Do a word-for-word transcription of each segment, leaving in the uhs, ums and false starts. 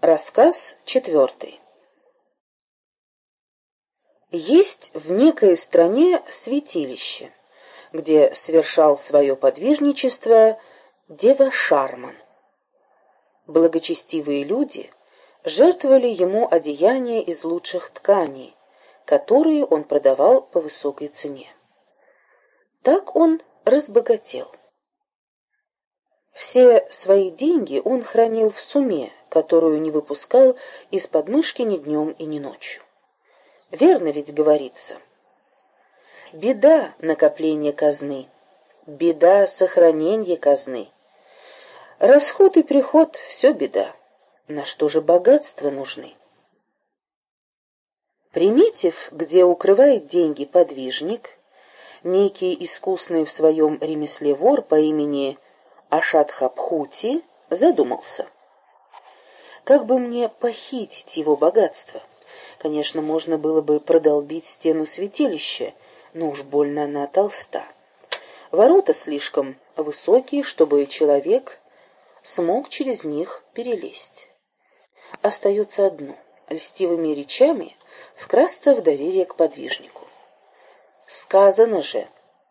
Рассказ четвертый. Есть в некой стране святилище, где совершал свое подвижничество Девашарман. Благочестивые люди жертвовали ему одеяния из лучших тканей, которые он продавал по высокой цене. Так он разбогател. Все свои деньги он хранил в суме, которую не выпускал из подмышки ни днем и ни ночью. Верно ведь говорится: беда накопление казны, беда сохранение казны. Расход и приход — все беда. На что же богатства нужны? Приметив, где укрывает деньги подвижник, некий искусный в своем ремесле вор по имени Ашатхапхути задумался: как бы мне похитить его богатство? Конечно, можно было бы продолбить стену святилища, но уж больно она толста. Ворота слишком высокие, чтобы человек смог через них перелезть. Остается одно — льстивыми речами вкрасться в доверие к подвижнику. Сказано же: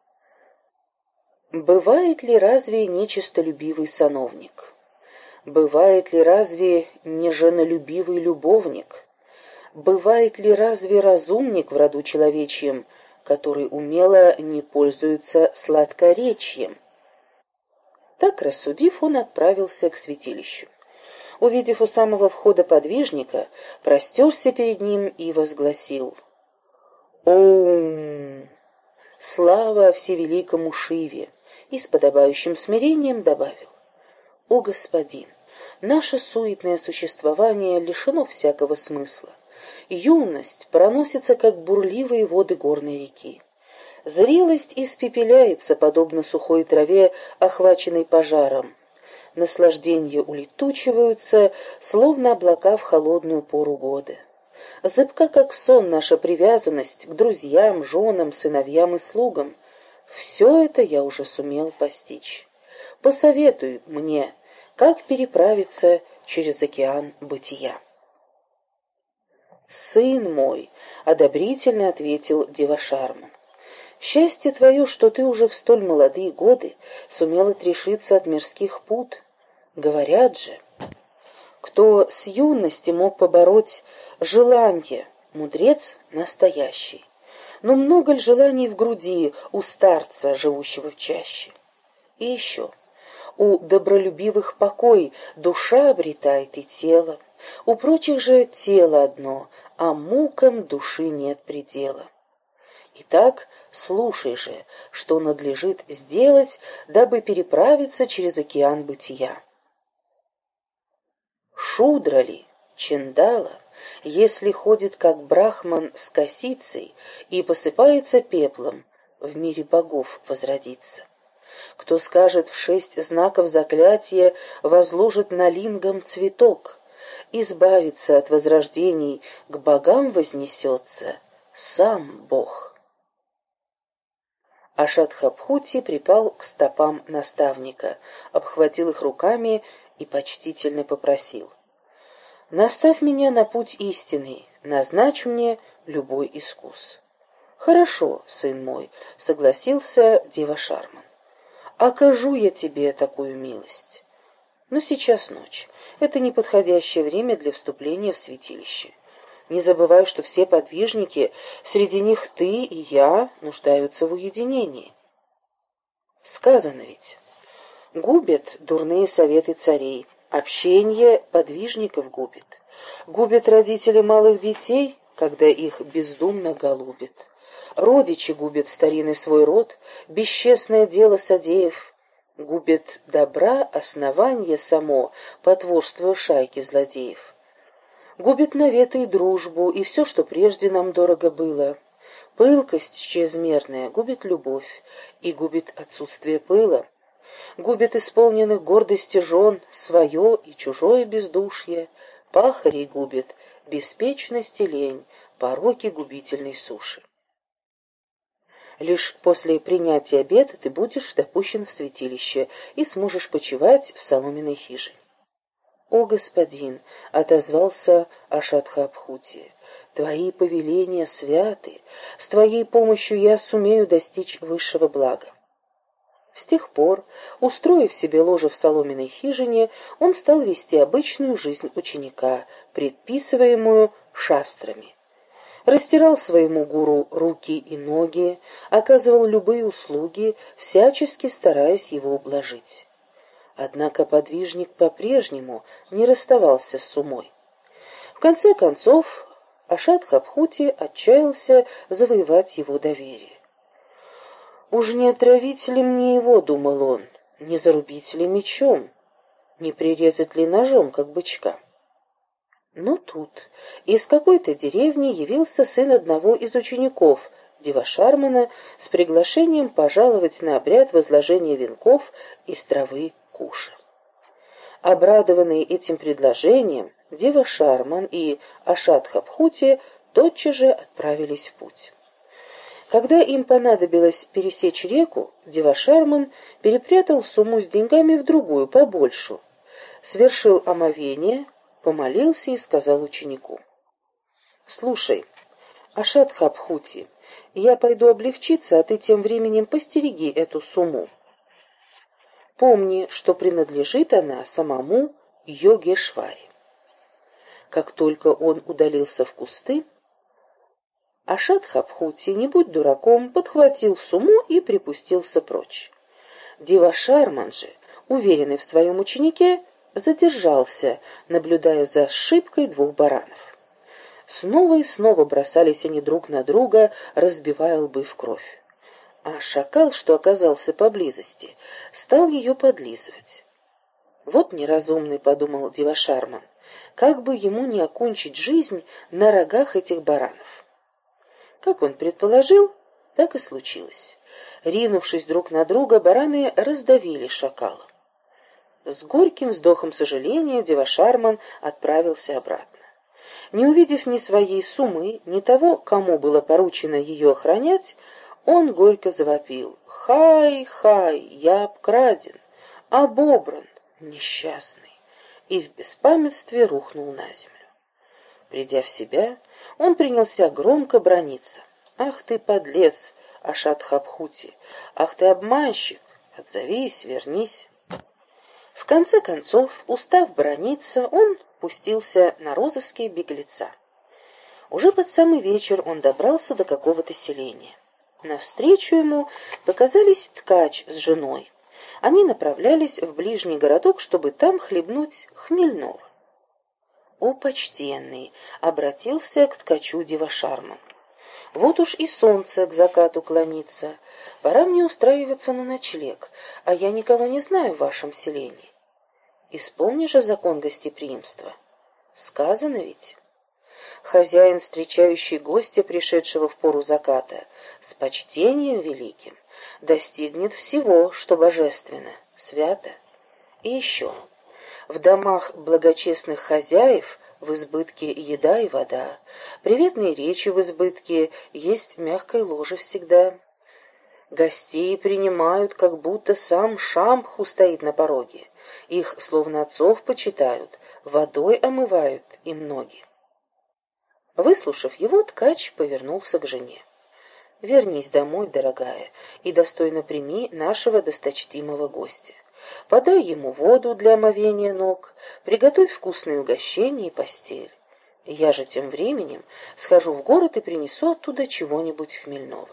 бывает ли разве нечистолюбивый сановник? Бывает ли разве неженолюбивый любовник? Бывает ли разве разумник в роду человечьем, который умело не пользуется сладкоречием? Так рассудив, он отправился к святилищу. Увидев у самого входа подвижника, простерся перед ним и возгласил: «Ом! Слава всевеликому Шиве!» И с подобающим смирением добавил: «О, господин, наше суетное существование лишено всякого смысла. Юность проносится, как бурливые воды горной реки. Зрелость испепеляется, подобно сухой траве, охваченной пожаром. Наслаждения улетучиваются, словно облака в холодную пору года. Зыбка, как сон, наша привязанность к друзьям, женам, сыновьям и слугам. Все это я уже сумел постичь. Посоветуй мне, как переправиться через океан бытия». «Сын мой», — одобрительно ответил Девашарман, — «счастье твое, что ты уже в столь молодые годы сумел отрешиться от мирских пут. Говорят же, кто с юности мог побороть желание, мудрец настоящий. Но много ли желаний в груди у старца, живущего в чаще? И еще, у добролюбивых покой, душа обретает и тело. У прочих же тело одно, а мукам души нет предела. Итак, слушай же, что надлежит сделать, дабы переправиться через океан бытия. Шудра ли, чандала, если ходит как брахман с косицей и посыпается пеплом, в мире богов возродится. Кто скажет в шесть знаков заклятия, возложит на лингам цветок, избавиться от возрождений, к богам вознесется сам Бог. Ашатхапхути припал к стопам наставника, обхватил их руками и почтительно попросил: «Наставь меня на путь истинный, назначь мне любой искус». «Хорошо, сын мой», — согласился Девашарман, — «окажу я тебе такую милость. Но сейчас ночь. Это неподходящее время для вступления в святилище. Не забывай, что все подвижники, среди них ты и я, нуждаются в уединении. Сказано ведь: губят дурные советы царей, общение подвижников губит. Губят родители малых детей, когда их бездумно голубят. Родичи губят старинный свой род, бесчестное дело содеяв. Губит добра основание само, потворствуя шайке злодеев. Губит наветы и дружбу, и все, что прежде нам дорого было. Пылкость чрезмерная губит любовь, и губит отсутствие пыла. Губит исполненных гордости жен свое и чужое бездушье. Пахарей губит беспечность и лень, пороки губительной суши. Лишь после принятия обета ты будешь допущен в святилище и сможешь почивать в соломенной хижине. «О, господин!» — отозвался Ашатхабхути. «Твои повеления святы, с твоей помощью я сумею достичь высшего блага». С тех пор, устроив себе ложе в соломенной хижине, он стал вести обычную жизнь ученика, предписываемую шастрами. Растирал своему гуру руки и ноги, оказывал любые услуги, всячески стараясь его ублажить. Однако подвижник по-прежнему не расставался с Сумой. В конце концов, Ашатхабхути отчаялся завоевать его доверие. «Уж не отравить ли мне его, — думал он, — не зарубить ли мечом, не прирезать ли ножом, как бычка?» Но тут из какой-то деревни явился сын одного из учеников Девашармана с приглашением пожаловать на обряд возложения венков из травы куши. Обрадованные этим предложением, Девашарман и Ашатхабхути тотчас же отправились в путь. Когда им понадобилось пересечь реку, Девашарман перепрятал сумму с деньгами в другую, побольшую, свершил омовение, помолился и сказал ученику: «Слушай, Ашатхабхути, я пойду облегчиться, а ты тем временем постереги эту сумму. Помни, что принадлежит она самому Йогешваре». Как только он удалился в кусты, Ашатхабхути, не будь дураком, подхватил сумму и припустился прочь. Девашарман же, уверенный в своем ученике, задержался, наблюдая за сшибкой двух баранов. Снова и снова бросались они друг на друга, разбивая лбы в кровь. А шакал, что оказался поблизости, стал ее подлизывать. «Вот неразумный, — подумал Девашарман, — как бы ему не окончить жизнь на рогах этих баранов». Как он предположил, так и случилось. Ринувшись друг на друга, бараны раздавили шакала. С горьким вздохом сожаления Девашарман отправился обратно. Не увидев ни своей суммы, ни того, кому было поручено ее охранять, он горько завопил: «Хай, хай, я обкраден, обобран, несчастный!» и в беспамятстве рухнул на землю. Придя в себя, он принялся громко браниться. «Ах ты, подлец, Ашатхабхути! Ах ты, обманщик! Отзовись, вернись!» В конце концов, устав браниться, он пустился на розыски беглеца. Уже под самый вечер он добрался до какого-то селения. Навстречу ему показались ткач с женой. Они направлялись в ближний городок, чтобы там хлебнуть хмельного. «О, почтенный!» — обратился к ткачу Девашарман. «Вот уж и солнце к закату клонится. Пора мне устраиваться на ночлег, а я никого не знаю в вашем селении. Исполни же закон гостеприимства. Сказано ведь». Хозяин, встречающий гостя, пришедшего в пору заката, с почтением великим, достигнет всего, что божественно, свято. И еще... В домах благочестных хозяев в избытке еда и вода, приветные речи в избытке, есть мягкое ложе всегда. Гостей принимают, как будто сам Шамбху стоит на пороге. Их, словно отцов, почитают, водой омывают им ноги. Выслушав его, ткач повернулся к жене. «Вернись домой, дорогая, и достойно прими нашего досточтимого гостя. Подай ему воду для омовения ног, приготовь вкусные угощения и постель. Я же тем временем схожу в город и принесу оттуда чего-нибудь хмельного».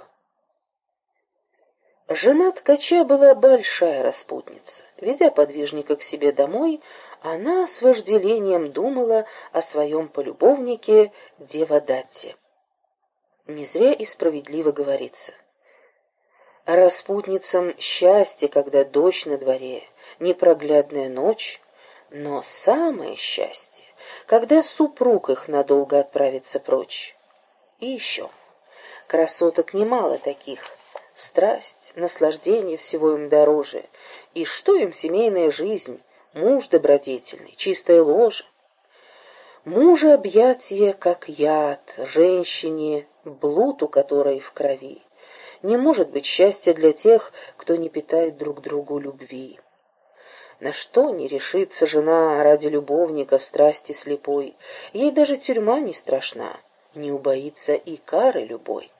Жена ткача была большая распутница. Ведя подвижника к себе домой, она с вожделением думала о своем полюбовнике Девадатте. Не зря и справедливо говорится: распутницам счастье, когда дождь на дворе, непроглядная ночь, но самое счастье, когда супруг их надолго отправится прочь. И еще, красоток немало таких, страсть, наслаждение всего им дороже, и что им семейная жизнь, муж добродетельный, чистое ложе. Мужа объятие, как яд, женщине, блуд у которой в крови. Не может быть счастья для тех, кто не питает друг другу любви. На что не решится жена ради любовника в страсти слепой, ей даже тюрьма не страшна, не убоится и кары любой.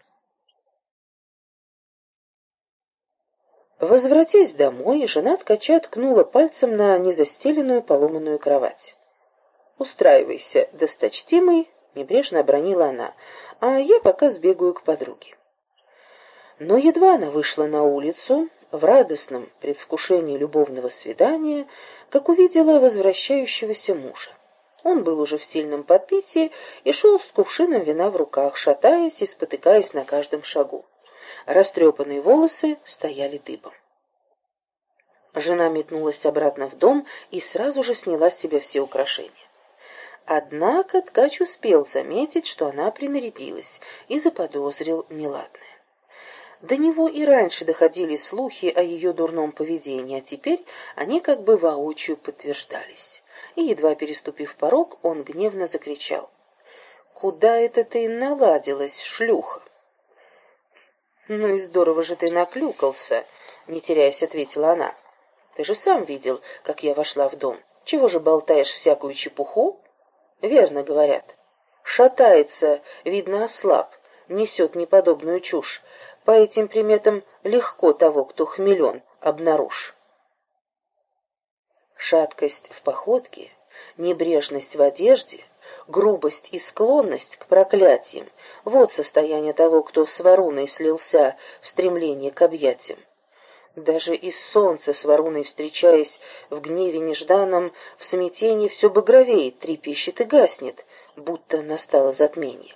Возвратясь домой, жена ткача ткнула пальцем на незастеленную поломанную кровать. «Устраивайся, досточтимый», — небрежно обронила она, — «а я пока сбегаю к подруге». Но едва она вышла на улицу, в радостном предвкушении любовного свидания, как увидела возвращающегося мужа. Он был уже в сильном подпитии и шел с кувшином вина в руках, шатаясь и спотыкаясь на каждом шагу. Растрепанные волосы стояли дыбом. Жена метнулась обратно в дом и сразу же сняла с себя все украшения. Однако ткач успел заметить, что она принарядилась, и заподозрил неладное. До него и раньше доходили слухи о ее дурном поведении, а теперь они как бы воочию подтверждались. И, едва переступив порог, он гневно закричал: «Куда это ты наладилась, шлюха?» «Ну и здорово же ты наклюкался», — не теряясь, ответила она. «Ты же сам видел, как я вошла в дом. Чего же болтаешь всякую чепуху?» «Верно говорят. Шатается, видно, ослаб, несет неподобную чушь. По этим приметам легко того, кто хмелен, обнаружь». Шаткость в походке, небрежность в одежде, грубость и склонность к проклятиям — вот состояние того, кто с Варуной слился в стремлении к объятиям. Даже и солнце с Варуной, встречаясь в гневе нежданном, в смятении все багровеет, трепещет и гаснет, будто настало затмение.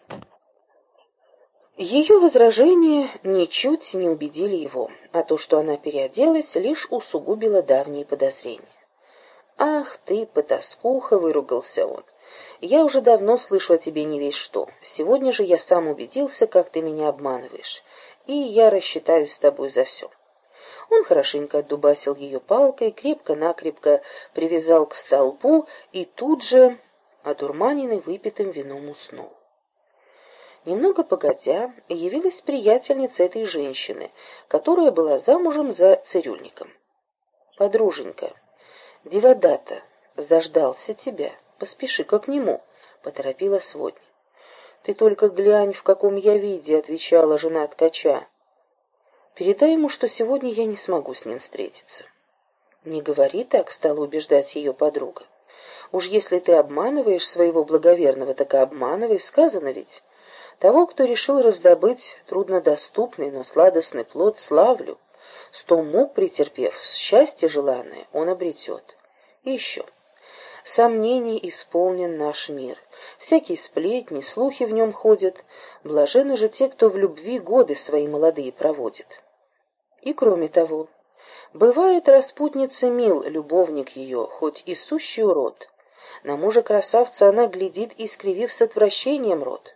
Ее возражения ничуть не убедили его, а то, что она переоделась, лишь усугубило давние подозрения. «Ах ты, потаскуха!» — выругался он. «Я уже давно слышу о тебе не весь что. Сегодня же я сам убедился, как ты меня обманываешь, и я рассчитаюсь с тобой за все». Он хорошенько отдубасил ее палкой, крепко-накрепко привязал к столбу и тут же, одурманенный выпитым вином, уснул. Немного погодя, явилась приятельница этой женщины, которая была замужем за цирюльником. «Подруженька, Деводата заждался тебя, поспеши-ка к нему», — поторопила сводня. «Ты только глянь, в каком я виде», — отвечала жена ткача. «Передай ему, что сегодня я не смогу с ним встретиться». «Не говори так», — стала убеждать ее подруга. «Уж если ты обманываешь своего благоверного, так и обманывай, сказано ведь. Того, кто решил раздобыть труднодоступный, но сладостный плод, славлю. Сто мук претерпев, счастье желанное он обретет. И еще. Сомнений исполнен наш мир. Всякие сплетни, слухи в нем ходят. Блаженны же те, кто в любви годы свои молодые проводит. И кроме того, бывает распутница мил, любовник ее, хоть и сущий урод. На мужа красавца она глядит, искривив с отвращением рот.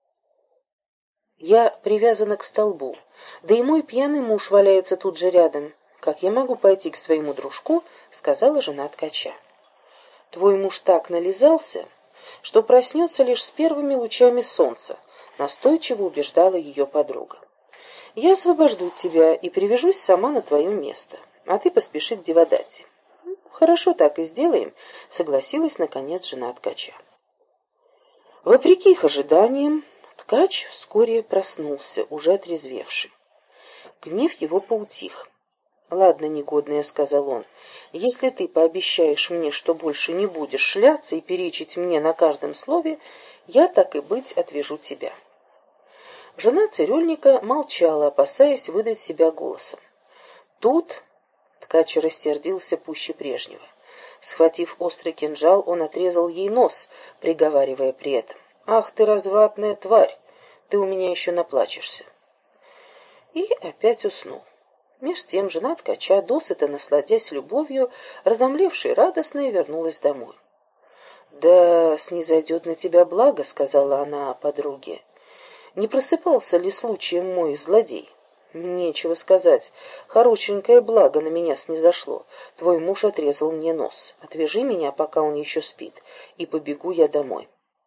Я привязана к столбу, да и мой пьяный муж валяется тут же рядом. Как я могу пойти к своему дружку?» — сказала жена ткача. «Твой муж так нализался, что проснется лишь с первыми лучами солнца», — настойчиво убеждала ее подруга. «Я освобожду тебя и привяжусь сама на твое место, а ты поспеши к Деводате». «Хорошо, так и сделаем», — согласилась, наконец, жена ткача. Вопреки их ожиданиям, ткач вскоре проснулся, уже отрезвевший. Гнев его поутих. «Ладно, негодная», — сказал он, — «если ты пообещаешь мне, что больше не будешь шляться и перечить мне на каждом слове, я, так и быть, отвяжу тебя». Жена цирюльника молчала, опасаясь выдать себя голосом. Тут ткач рассердился пуще прежнего. Схватив острый кинжал, он отрезал ей нос, приговаривая при этом: «Ах ты, развратная тварь! Ты у меня еще наплачешься!» И опять уснул. Меж тем жена ткача, досыта насладясь любовью, разомлевшей радостной, вернулась домой. «Да снизойдет на тебя благо», — сказала она подруге. «Не просыпался ли случаем мой злодей?» «Нечего сказать. Хорошенькое благо на меня снизошло. Твой муж отрезал мне нос. Отвяжи меня, пока он еще спит, и побегу я домой».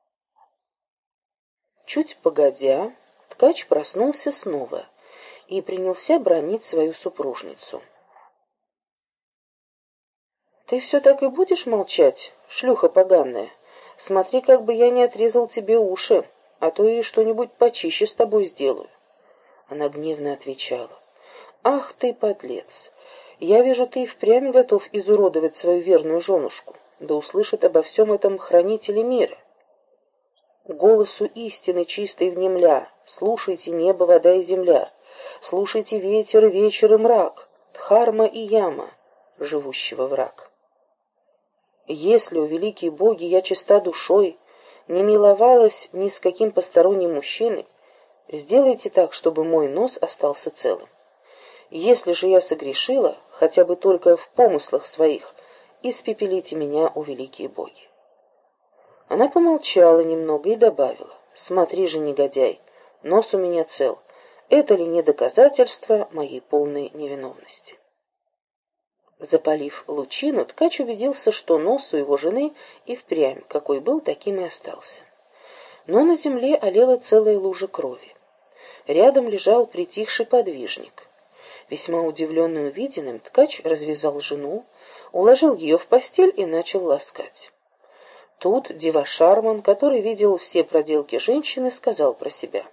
Чуть погодя, ткач проснулся снова и принялся бранить свою супружницу. Ты все так и будешь молчать, шлюха поганая? Смотри, как бы я не отрезал тебе уши, а то и что-нибудь почище с тобой сделаю. Она гневно отвечала: ах ты, подлец! Я вижу, ты и впрямь готов изуродовать свою верную женушку, да услышит обо всем этом хранители мира. Голосу истины чистой внемля, слушайте небо, вода и земля, слушайте ветер, вечер и мрак, Дхарма и Яма, живущего враг. Если, о великие боги, я чиста душой, не миловалась ни с каким посторонним мужчиной, сделайте так, чтобы мой нос остался целым. Если же я согрешила, хотя бы только в помыслах своих, испепелите меня, о великие боги. Она помолчала немного и добавила: смотри же, негодяй, нос у меня цел. Это ли не доказательство моей полной невиновности? Запалив лучину, ткач убедился, что нос у его жены и впрямь, какой был, таким и остался. Но на земле олела целая лужа крови. Рядом лежал притихший подвижник. Весьма удивленный увиденным, ткач развязал жену, уложил ее в постель и начал ласкать. Тут Дива-Шарман, который видел все проделки женщины, сказал про себя: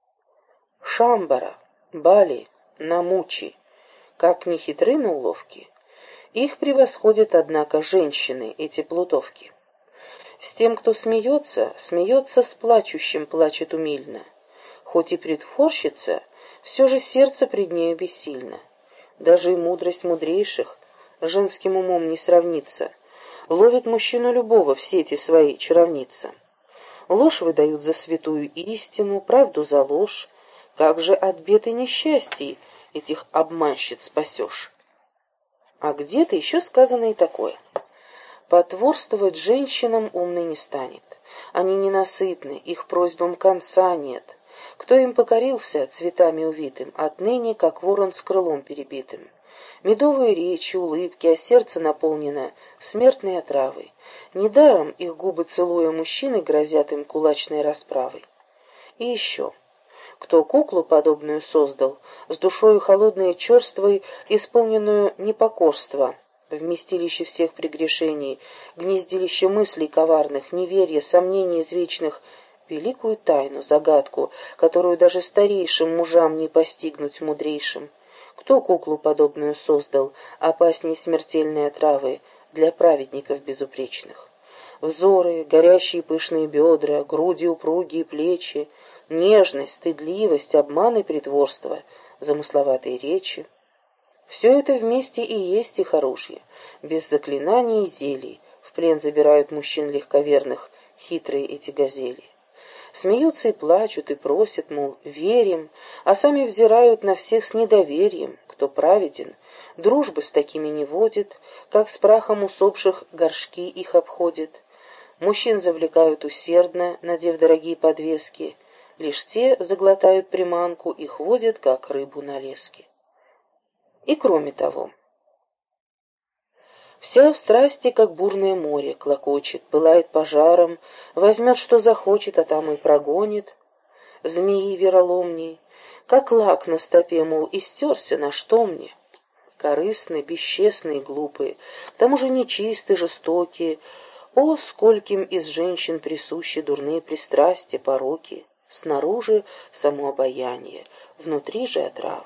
«Шамбара, Бали, Намучи, как ни хитры на уловки, их превосходят, однако, женщины, эти плутовки. С тем, кто смеется, смеется с плачущим, плачет умильно. Хоть и притворщица, все же сердце пред нею бессильно. Даже и мудрость мудрейших женским умом не сравнится. Ловит мужчину любого в сети свои чаровница. Ложь выдают за святую истину, правду за ложь. Как же от бед и несчастий этих обманщиц спасешь? А где-то еще сказано и такое: потворствовать женщинам умный не станет. Они ненасытны, их просьбам конца нет. Кто им покорился, цветами увитым, отныне, как ворон с крылом перебитым. Медовые речи, улыбки, а сердце наполнено смертной отравой. Недаром их губы целуя мужчины грозят им кулачной расправой. И еще: кто куклу подобную создал, с душою холодной и черствой, исполненную непокорства, вместилище всех прегрешений, гнездилище мыслей коварных, неверия, сомнений извечных, великую тайну, загадку, которую даже старейшим мужам не постигнуть мудрейшим. Кто куклу подобную создал, опасней смертельной отравы для праведников безупречных? Взоры, горящие пышные бедра, груди упругие плечи, нежность, стыдливость, обман и притворство, замысловатые речи. Все это вместе и есть их оружие. Без заклинаний и зелий в плен забирают мужчин легковерных хитрые эти газели. Смеются и плачут, и просят, мол, верим, а сами взирают на всех с недоверием. Кто праведен, дружбы с такими не водит, как с прахом усопших горшки их обходит. Мужчин завлекают усердно, надев дорогие подвески, лишь те заглотают приманку, их водят, как рыбу на леске. И кроме того, вся в страсти, как бурное море, клокочет, пылает пожаром, возьмет, что захочет, а там и прогонит. Змеи вероломней, как лак на стопе, мол, истерся, на что мне? Корыстные, бесчестные, глупые, к тому же нечистые, жестокие. О, скольким из женщин присущи дурные пристрастия, пороки! Снаружи само обаяние, внутри же отрава.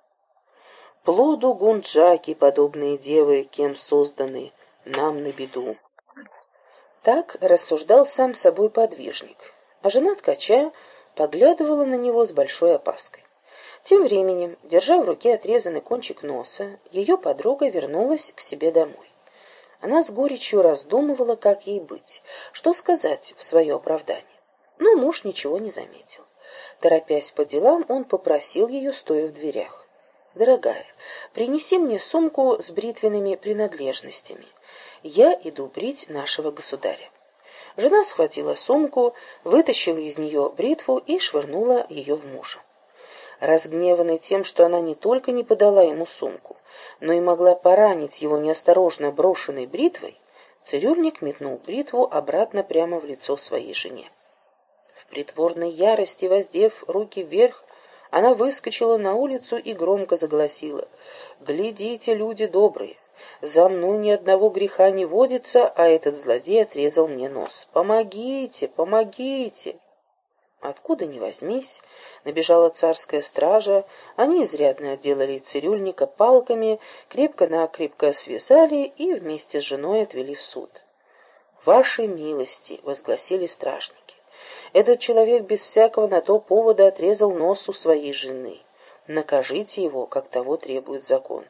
Плоду гунджаки, подобные девы, кем созданы, нам на беду. Так рассуждал сам собой подвижник, а жена ткача поглядывала на него с большой опаской. Тем временем, держа в руке отрезанный кончик носа, ее подруга вернулась к себе домой. Она с горечью раздумывала, как ей быть, что сказать в свое оправдание. Но муж ничего не заметил. Торопясь по делам, он попросил ее, стоя в дверях: «Дорогая, принеси мне сумку с бритвенными принадлежностями. Я иду брить нашего государя». Жена схватила сумку, вытащила из нее бритву и швырнула ее в мужа. Разгневанный тем, что она не только не подала ему сумку, но и могла поранить его неосторожно брошенной бритвой, цирюльник метнул бритву обратно прямо в лицо своей жене. В притворной ярости, воздев руки вверх, она выскочила на улицу и громко загласила: «Глядите, люди добрые, За мной ни одного греха не водится, а этот злодей отрезал мне нос. Помогите, помогите!» Откуда ни возьмись, набежала царская стража, они изрядно отделали цирюльника палками, крепко-накрепко связали и вместе с женой отвели в суд. «Вашей милости!» — возгласили стражники. «Этот человек без всякого на то повода отрезал нос у своей жены. Накажите его, как того требует закон».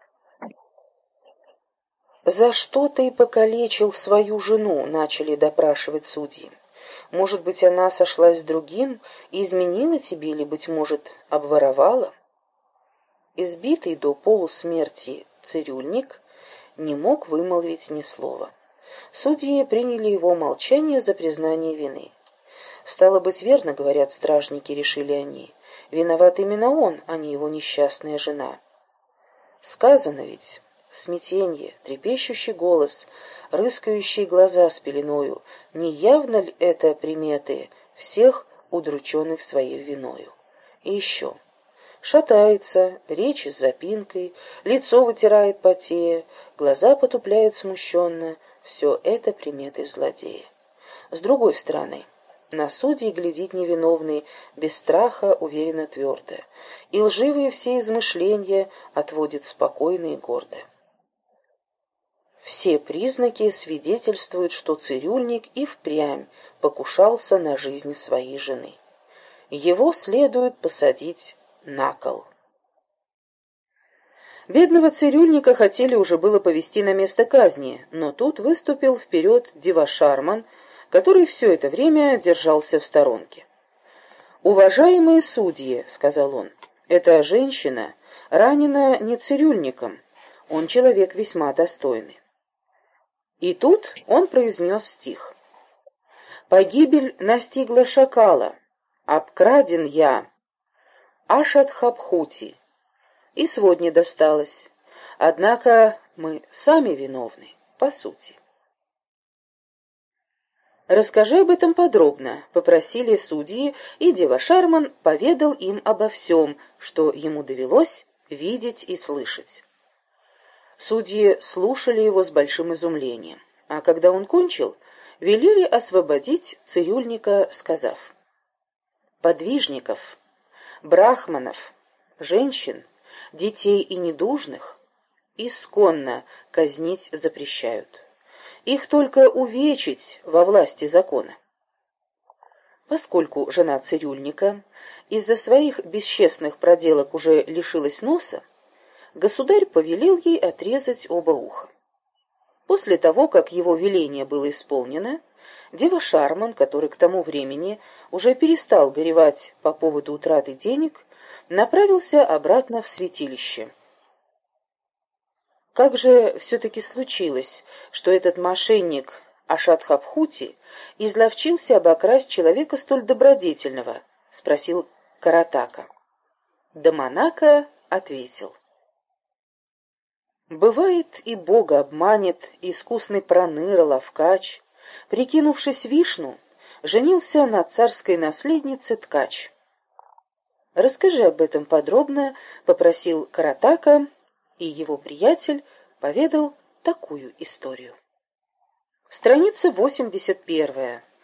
«За что ты покалечил свою жену?» — начали допрашивать судьи. «Может быть, она сошлась с другим и изменила тебе, или, быть может, обворовала?» Избитый до полусмерти цирюльник не мог вымолвить ни слова. Судьи приняли его молчание за признание вины. «Стало быть, верно, — говорят стражники, — решили они. Виноват именно он, а не его несчастная жена. Сказано ведь, смятенье, трепещущий голос, рыскающие глаза с пеленою, не явно ли это приметы всех удрученных своей виною? И еще. Шатается, речь с запинкой, лицо вытирает потея, глаза потупляет смущенно. Все это приметы злодея. С другой стороны, на судей глядит невиновный, без страха, уверенно, твердо, и лживые все измышления отводит спокойно и гордо. Все признаки свидетельствуют, что цирюльник и впрямь покушался на жизнь своей жены. Его следует посадить на кол. Бедного цирюльника хотели уже было повести на место казни, но тут выступил вперед Девашарман, который все это время держался в сторонке. «Уважаемые судьи, — сказал он, — эта женщина ранена не цирюльником, он человек весьма достойный». И тут он произнес стих. «Погибель настигла шакала, обкраден я, аж от Хапхути, и сводне досталось. Однако мы сами виновны, по сути». «Расскажи об этом подробно», — попросили судьи, и Девашарман поведал им обо всем, что ему довелось видеть и слышать. Судьи слушали его с большим изумлением, а когда он кончил, велели освободить цирюльника, сказав: «Подвижников, брахманов, женщин, детей и недужных исконно казнить запрещают. Их только увечить во власти закона». Поскольку жена цирюльника из-за своих бесчестных проделок уже лишилась носа, государь повелел ей отрезать оба уха. После того, как его веление было исполнено, Девашарман, который к тому времени уже перестал горевать по поводу утраты денег, направился обратно в святилище. Как же все-таки случилось, что этот мошенник Ашатхабхути изловчился обокрасть человека столь добродетельного? — спросил Каратака. Даманака ответил: «Бывает, и Бога обманет искусный проныра Лавкач, прикинувшись Вишну, женился на царской наследнице Ткач». «Расскажи об этом подробно», — попросил Каратака, и его приятель поведал такую историю. Страница восемьдесят первая.